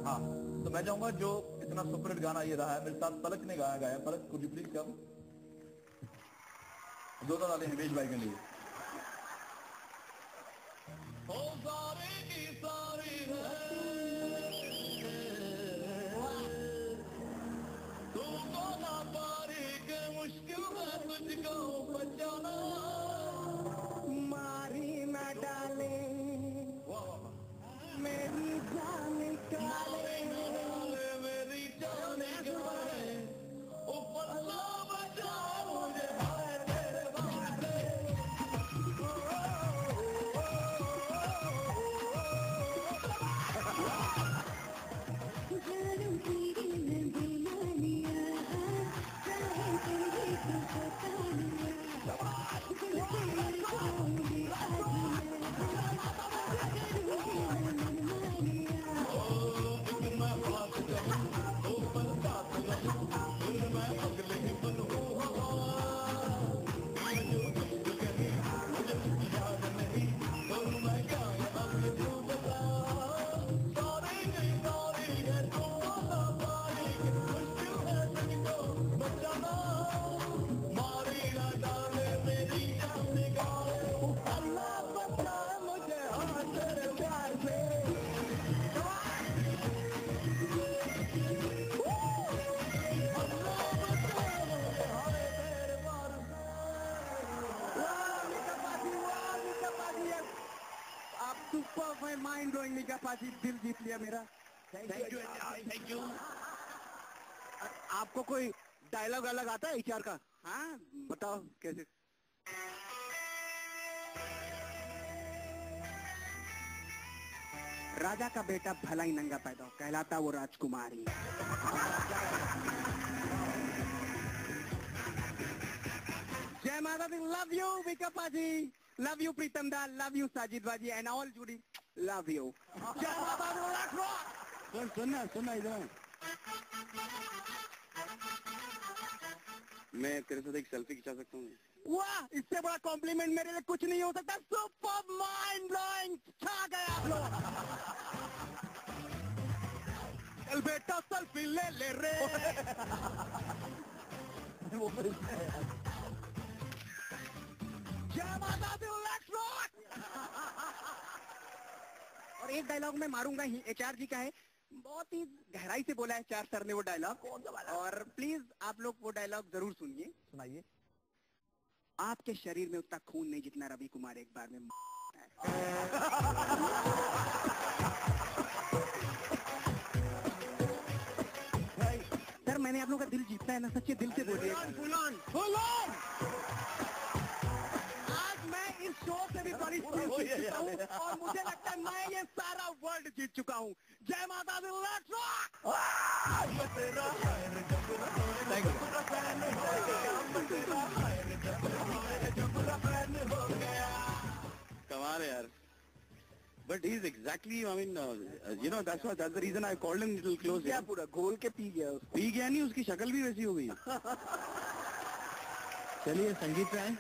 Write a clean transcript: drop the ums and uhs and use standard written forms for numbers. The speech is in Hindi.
हाँ, तो मैं चाहूंगा जो इतना सुपरहिट गाना ये रहा है, मेरे साथ पलक ने गाया। Palak, could you please come? जोरदार ताली निवेश भाई के लिए। ओ सारे की सारी है, तुमको ना पारी के मुश्किल है तुझको बचाना, मारी न डाले मेरी जान काले, मेरी जान निकाले, ऊपर ला बचाओ मुझे हाय तेरे वास्ते। जान तेरी ने बुला लिया, चाहे तेरी को बता लिया, दिल से जाऊंगी आज आप सुपर माइंड ब्लोइंग मिका पाजी, दिल जीत लिया मेरा। Thank you. आपको कोई डायलॉग अलग आता है एचआर का? हाँ बताओ कैसे। राजा का बेटा भला ही नंगा पैदा हो, कहलाता वो राजकुमारी। जय माता दी, लव यू मिका पाजी, लव यू प्रीतम दा, लव यू साजिद बाजी and all Judy, love you. जय माता दी। सुनना इधर, मैं तेरे साथ एक सेल्फी खिंचा सकता हूँ? वाह, इससे बड़ा कॉम्प्लीमेंट मेरे लिए कुछ नहीं हो सकता। सुपर माइंड ब्लोइंग, छा गए आप लोग। चल बेटा सेल्फी ले ले रे। वो जय माता दी, लेट्स रॉक। और एक डायलॉग मैं मारूंगा ही, एचआर जी का है, बहुत ही गहराई से बोला है एचआर सर ने वो डायलॉग, और प्लीज आप लोग वो डायलॉग जरूर सुनिए। सुनाइए। आपके शरीर में उतना खून नहीं जितना रवि कुमार एक बार में सर, मैंने आप लोग का दिल जीतना है ना, सच्चे दिल से बोलिए। आज मैं इस शो से भी बड़ी चीज जीत चुका हूँ, और मुझे लगता है मैं ये सारा वर्ल्ड जीत चुका हूँ। जय माता दी, लेट्स रॉक। कमाल है यार। But he is exactly, I mean, you know, that's the reason I called him little close. क्या पूरा घोल के पी गया उसको। पी गया नहीं, उसकी शक्ल भी वैसी हो गई। चलिए संगीत पे आए।